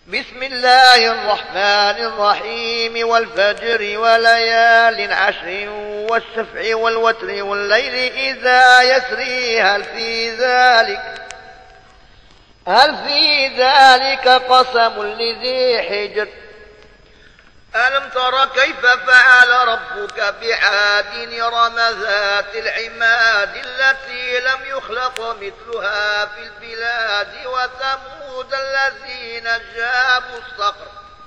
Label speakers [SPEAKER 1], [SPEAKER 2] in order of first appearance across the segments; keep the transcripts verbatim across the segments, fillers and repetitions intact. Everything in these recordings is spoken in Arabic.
[SPEAKER 1] بسم الله الرحمن الرحيم والفجر وليال عشر والشفع والوتر والليل إذا يسري هل في ذلك هل في ذلك قسم لذي حجر ألم تر كيف فعل ربك بعاد إرم ذات العماد التي لم يخلق مثلها في البلاد وثمود الذين جابوا الصخر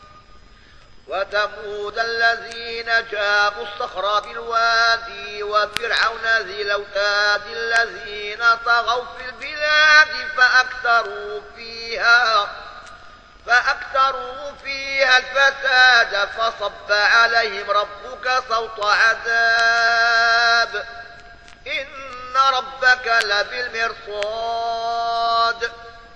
[SPEAKER 1] وثمود الذين جابوا الصخر بالوادي وفرعون ذي الأوتاد الذين طغوا في البلاد فأكثروا فيها فأكثروا فيها الفساد فصب عليهم ربك صوت عذاب إن ربك لبالمرصاد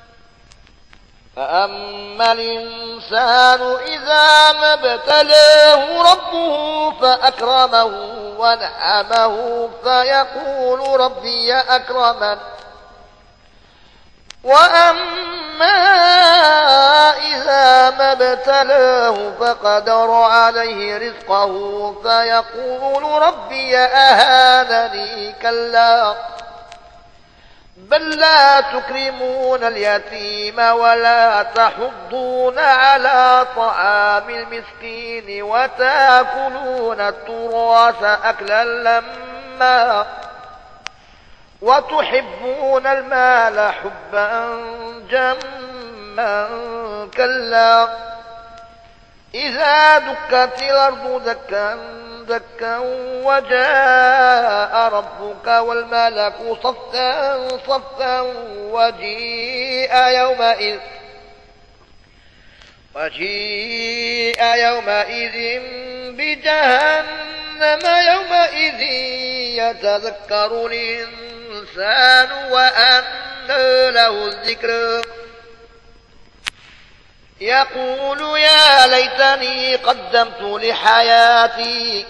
[SPEAKER 1] فأما الإنسان إذا ما ابتلاه ربه فأكرمه ونعمه فيقول ربي أكرمن وأما إذا ما ابتلاه فقدر عليه رزقه فيقول ربي أهانني كلا بل لا تكرمون اليتيم ولا تحضون على طعام المسكين وتأكلون التراث أكلا لما وتحبون المال حبا جما كلا إذا دكت الأرض دكا دكا وجاء ربك والملك صفا صفا وجيء يومئذ وجيء يومئذ بجهنم يومئذ يتذكر الإنسان وأنى له الذكر يقول يا ليتني قدمت لحياتي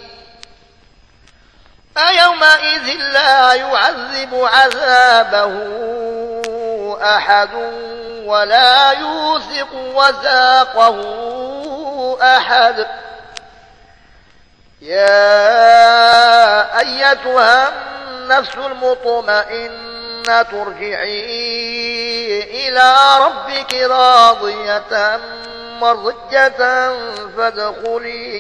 [SPEAKER 1] أيومئذ لا يعذب عذابه أحد ولا يوثق وثاقه أحد يا أيتها النفس المطمئنة ترجعي إلى ربك راضية مرضية فادخلي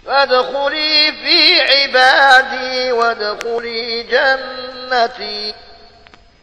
[SPEAKER 1] فادخلي في عبادي وادخلي جنتي.